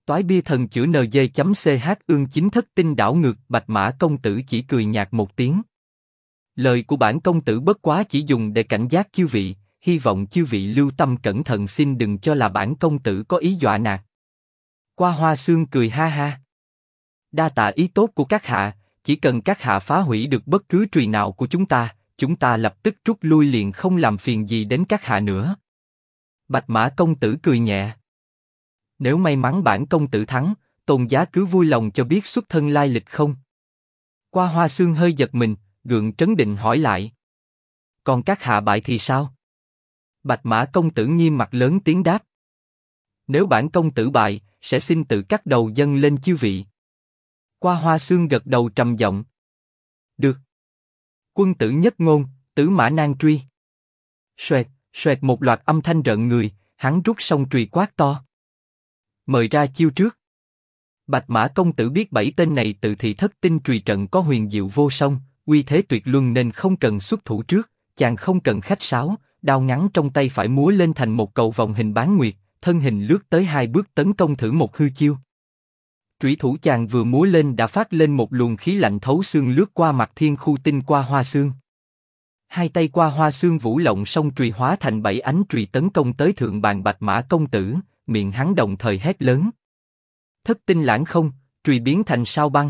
Toái bia thần chữa NG.ch ương chính thất tinh đảo ngược. Bạch Mã công tử chỉ cười nhạt một tiếng. Lời của bản công tử bất quá chỉ dùng để cảnh giác chư vị, hy vọng chư vị lưu tâm cẩn thận, xin đừng cho là bản công tử có ý dọa nạt. Qua Hoa Xương cười ha ha. Đa tạ ý tốt của các hạ, chỉ cần các hạ phá hủy được bất cứ trùy nào của chúng ta lập tức rút lui liền, không làm phiền gì đến các hạ nữa. Bạch Mã công tử cười nhẹ. Nếu may mắn bản công tử thắng, Tôn giá cứ vui lòng cho biết xuất thân lai lịch không? Qua Hoa Xương hơi giật mình, gượng trấn định hỏi lại. Còn các hạ bại thì sao? Bạch Mã công tử nghiêm mặt lớn tiếng đáp. Nếu bản công tử bại, sẽ xin tự cắt đầu dâng lên chư vị. Qua Hoa Xương gật đầu trầm giọng. Được. Quân tử nhất ngôn, tứ mã nan truy. Xoẹt, xoẹt một loạt âm thanh rợn người, hắn rút song chùy quát to. Mời ra chiêu trước. Bạch Mã công tử biết bảy tên này tự thị thất tinh chùy trận có huyền diệu vô song, uy thế tuyệt luân nên không cần xuất thủ trước, chàng không cần khách sáo, đao ngắn trong tay phải múa lên thành một cầu vòng hình bán nguyệt, thân hình lướt tới hai bước tấn công thử một hư chiêu. Trủy thủ chàng vừa múa lên đã phát lên một luồng khí lạnh thấu xương lướt qua mặt thiên khu tinh Qua Hoa Xương. Hai tay Qua Hoa Xương vũ lộng song chùy hóa thành bảy ánh chùy tấn công tới thượng bàn Bạch Mã công tử, miệng hắn đồng thời hét lớn. Thất tinh lãng không, chùy biến thành sao băng.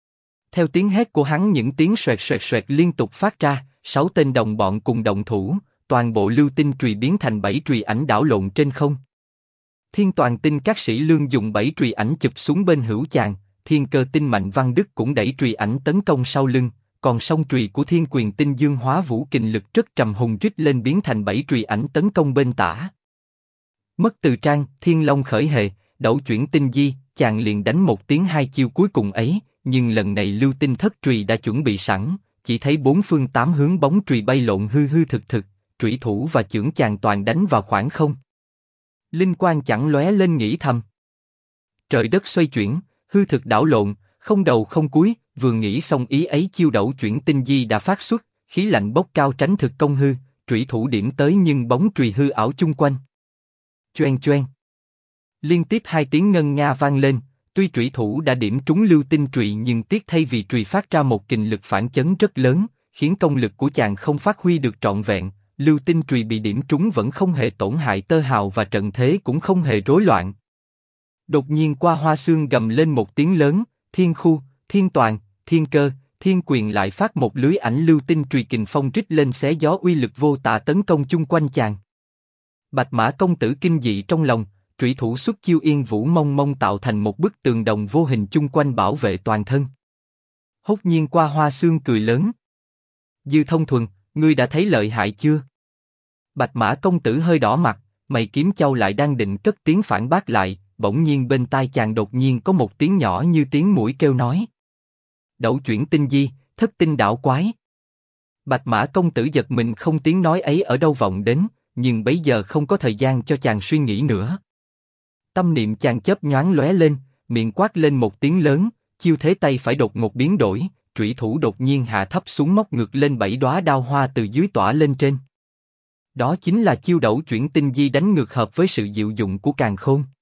Theo tiếng hét của hắn, những tiếng xoẹt xoẹt xoẹt liên tục phát ra, 6 tên đồng bọn cùng động thủ, toàn bộ lưu tinh chùy biến thành 7 chùy ảnh đảo lộn trên không. Thiên Toàn Tinh các sĩ lương dùng 7 chùy ảnh chụp xuống bên hữu chàng, Thiên Cơ Tinh Mạnh Văn Đức cũng đẩy chùy ảnh tấn công sau lưng, còn song chùy của Thiên Quyền Tinh Dương Hóa Vũ kình lực rất trầm hùng rít lên biến thành 7 chùy ảnh tấn công bên tả. Mất từ trang, Thiên Long khởi hề, đẩu chuyển tinh di, chàng liền đánh một tiếng hai chiêu cuối cùng ấy, nhưng lần này lưu tinh thất chùy đã chuẩn bị sẵn, chỉ thấy bốn phương tám hướng bóng chùy bay lộn hư hư thực thực, chủy thủ và chưởng chàng toàn đánh vào khoảng không. Linh quang chẳng lóe lên nghĩ thầm. Trời đất xoay chuyển, hư thực đảo lộn, không đầu không cuối, vừa nghĩ xong ý ấy chiêu đẩu chuyển tinh di đã phát xuất, khí lạnh bốc cao tránh thực công hư, chủy thủ điểm tới nhưng bóng chùy hư ảo chung quanh. Choeng choeng. Liên tiếp hai tiếng ngân nga vang lên, tuy chủy thủ đã điểm trúng lưu tinh chùy nhưng tiếc thay vì chùy phát ra một kình lực phản chấn rất lớn, khiến công lực của chàng không phát huy được trọn vẹn. Lưu tinh chùy bị điểm trúng vẫn không hề tổn hại tơ hào và trận thế cũng không hề rối loạn. Đột nhiên Qua Hoa Xương gầm lên một tiếng lớn, Thiên Khu, Thiên Toàn, Thiên Cơ, Thiên Quyền lại phát một lưới ảnh lưu tinh chùy kình phong rít lên xé gió uy lực vô tả tấn công chung quanh chàng. Bạch Mã công tử kinh dị trong lòng, trủy thủ xuất chiêu Yên Vũ Mông Mông tạo thành một bức tường đồng vô hình chung quanh bảo vệ toàn thân. Hốt nhiên Qua Hoa Xương cười lớn. Dư Thông Thuần, ngươi đã thấy lợi hại chưa? Bạch Mã công tử hơi đỏ mặt, mày kiếm châu lại đang định cất tiếng phản bác lại, bỗng nhiên bên tai chàng đột nhiên có một tiếng nhỏ như tiếng muỗi kêu nói. Đẩu chuyển tinh di, thất tinh đảo quái. Bạch Mã công tử giật mình, không tiếng nói ấy ở đâu vọng đến, nhưng bấy giờ không có thời gian cho chàng suy nghĩ nữa. Tâm niệm chàng chớp nhoáng lóe lên, miệng quát lên một tiếng lớn, chiêu thế tay phải đột ngột biến đổi, trủy thủ đột nhiên hạ thấp xuống móc ngược lên 7 đóa đao hoa từ dưới tỏa lên trên. Đó chính là chiêu đẩu chuyển tinh di đánh ngược hợp với sự diệu dụng của càn khôn.